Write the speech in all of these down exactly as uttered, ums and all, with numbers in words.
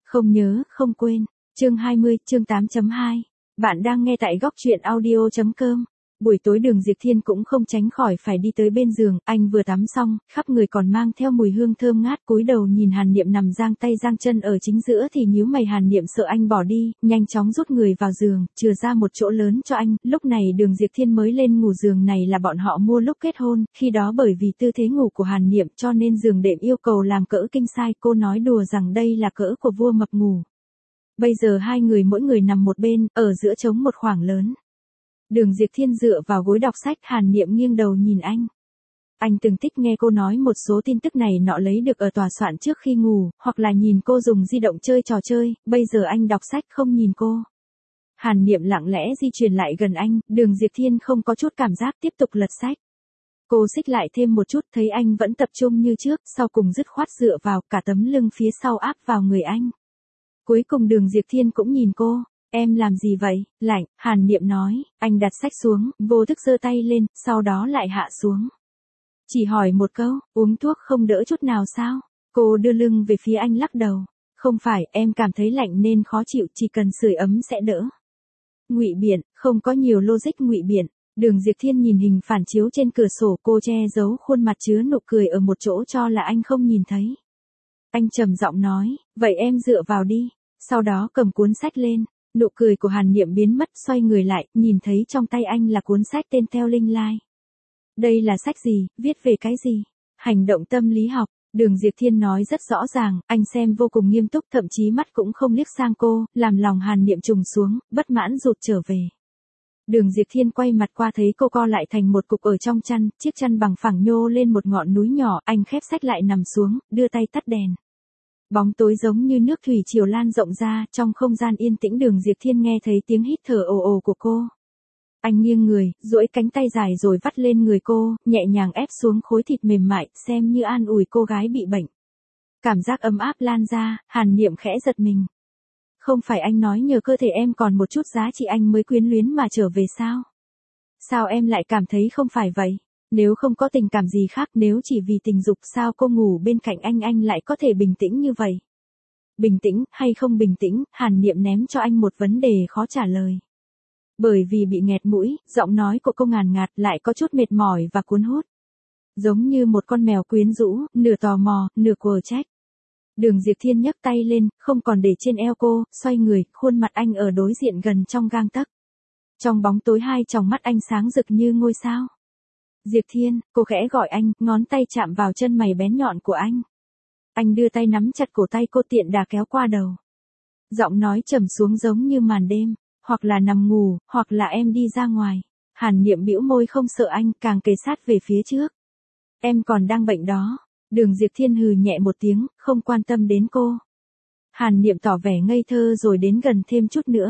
Không nhớ, không quên. Chương hai mươi, chương tám chấm hai. Bạn đang nghe tại góc truyện audio chấm com. Buổi tối Đường Diệp Thiên cũng không tránh khỏi phải đi tới bên giường, anh vừa tắm xong, khắp người còn mang theo mùi hương thơm ngát, cúi đầu nhìn Hàn Niệm nằm giang tay giang chân ở chính giữa thì nhíu mày. Hàn Niệm sợ anh bỏ đi, nhanh chóng rút người vào giường, chừa ra một chỗ lớn cho anh. Lúc này Đường Diệp Thiên mới lên ngủ, giường này là bọn họ mua lúc kết hôn, khi đó bởi vì tư thế ngủ của Hàn Niệm cho nên giường đệm yêu cầu làm cỡ king size, cô nói đùa rằng đây là cỡ của vua mập ngủ. Bây giờ hai người mỗi người nằm một bên, ở giữa trống một khoảng lớn. Đường Diệp Thiên dựa vào gối đọc sách, Hàn Niệm nghiêng đầu nhìn anh. Anh từng thích nghe cô nói một số tin tức này nọ lấy được ở tòa soạn trước khi ngủ, hoặc là nhìn cô dùng di động chơi trò chơi, bây giờ anh đọc sách không nhìn cô. Hàn Niệm lặng lẽ di chuyển lại gần anh, Đường Diệp Thiên không có chút cảm giác, tiếp tục lật sách. Cô xích lại thêm một chút, thấy anh vẫn tập trung như trước, sau cùng dứt khoát dựa vào, cả tấm lưng phía sau áp vào người anh. Cuối cùng Đường Diệp Thiên cũng nhìn cô. Em làm gì vậy? Lạnh, Hàn Niệm nói. Anh đặt sách xuống, vô thức giơ tay lên, sau đó lại hạ xuống. Chỉ hỏi một câu, uống thuốc không đỡ chút nào sao? Cô đưa lưng về phía anh, lắc đầu. Không phải, em cảm thấy lạnh nên khó chịu, chỉ cần sưởi ấm sẽ đỡ. Ngụy biện, không có nhiều logic ngụy biện. Đường Diệp Thiên nhìn hình phản chiếu trên cửa sổ, cô che giấu khuôn mặt chứa nụ cười ở một chỗ cho là anh không nhìn thấy. Anh trầm giọng nói, vậy em dựa vào đi. Sau đó cầm cuốn sách lên. Nụ cười của Hàn Niệm biến mất, xoay người lại, nhìn thấy trong tay anh là cuốn sách tên Theo Linh Lai. Đây là sách gì, viết về cái gì? Hành động tâm lý học. Đường Diệp Thiên nói rất rõ ràng, anh xem vô cùng nghiêm túc, thậm chí mắt cũng không liếc sang cô, làm lòng Hàn Niệm trùng xuống, bất mãn rụt trở về. Đường Diệp Thiên quay mặt qua thấy cô co lại thành một cục ở trong chăn, chiếc chăn bằng phẳng nhô lên một ngọn núi nhỏ, anh khép sách lại nằm xuống, đưa tay tắt đèn. Bóng tối giống như nước thủy triều lan rộng ra, trong không gian yên tĩnh Đường Diệp Thiên nghe thấy tiếng hít thở ồ ồ của cô. Anh nghiêng người, duỗi cánh tay dài rồi vắt lên người cô, nhẹ nhàng ép xuống khối thịt mềm mại, xem như an ủi cô gái bị bệnh. Cảm giác ấm áp lan ra, Hàn Niệm khẽ giật mình. Không phải anh nói nhờ cơ thể em còn một chút giá trị anh mới quyến luyến mà trở về sao? Sao em lại cảm thấy không phải vậy? Nếu không có tình cảm gì khác, nếu chỉ vì tình dục, sao cô ngủ bên cạnh anh anh lại có thể bình tĩnh như vậy? Bình tĩnh, hay không bình tĩnh, Hàn Niệm ném cho anh một vấn đề khó trả lời. Bởi vì bị nghẹt mũi, giọng nói của cô ngàn ngạt, lại có chút mệt mỏi và cuốn hút. Giống như một con mèo quyến rũ, nửa tò mò, nửa quở trách. Đường Diệp Thiên nhấc tay lên, không còn để trên eo cô, xoay người, khuôn mặt anh ở đối diện gần trong gang tấc. Trong bóng tối hai tròng mắt anh sáng rực như ngôi sao. Diệp Thiên, cô khẽ gọi anh, ngón tay chạm vào chân mày bén nhọn của anh. Anh đưa tay nắm chặt cổ tay cô, tiện đà kéo qua đầu. Giọng nói trầm xuống giống như màn đêm, hoặc là nằm ngủ, hoặc là em đi ra ngoài. Hàn Niệm bĩu môi không sợ anh, càng kề sát về phía trước. Em còn đang bệnh đó. Đường Diệp Thiên hừ nhẹ một tiếng, không quan tâm đến cô. Hàn Niệm tỏ vẻ ngây thơ rồi đến gần thêm chút nữa.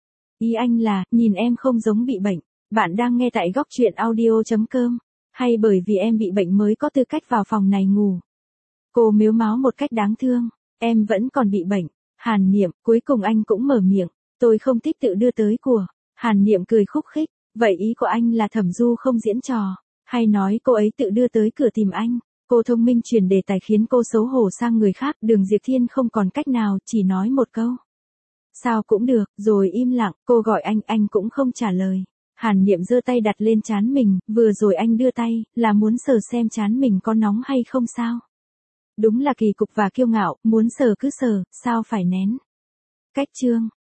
Ý anh là, nhìn em không giống bị bệnh. Bạn đang nghe tại góc truyện audio chấm com. Hay bởi vì em bị bệnh mới có tư cách vào phòng này ngủ? Cô mếu máo một cách đáng thương. Em vẫn còn bị bệnh. Hàn Niệm, cuối cùng anh cũng mở miệng. Tôi không thích tự đưa tới của. Hàn Niệm cười khúc khích. Vậy ý của anh là Thẩm Du không diễn trò? Hay nói cô ấy tự đưa tới cửa tìm anh? Cô thông minh chuyển đề tài khiến cô xấu hổ sang người khác. Đường Diệp Thiên không còn cách nào, chỉ nói một câu. Sao cũng được, rồi im lặng. Cô gọi anh, anh cũng không trả lời. Hàn Niệm giơ tay đặt lên trán mình, vừa rồi anh đưa tay, là muốn sờ xem trán mình có nóng hay không sao? Đúng là kỳ cục và kiêu ngạo, muốn sờ cứ sờ, sao phải nén? Cách chương.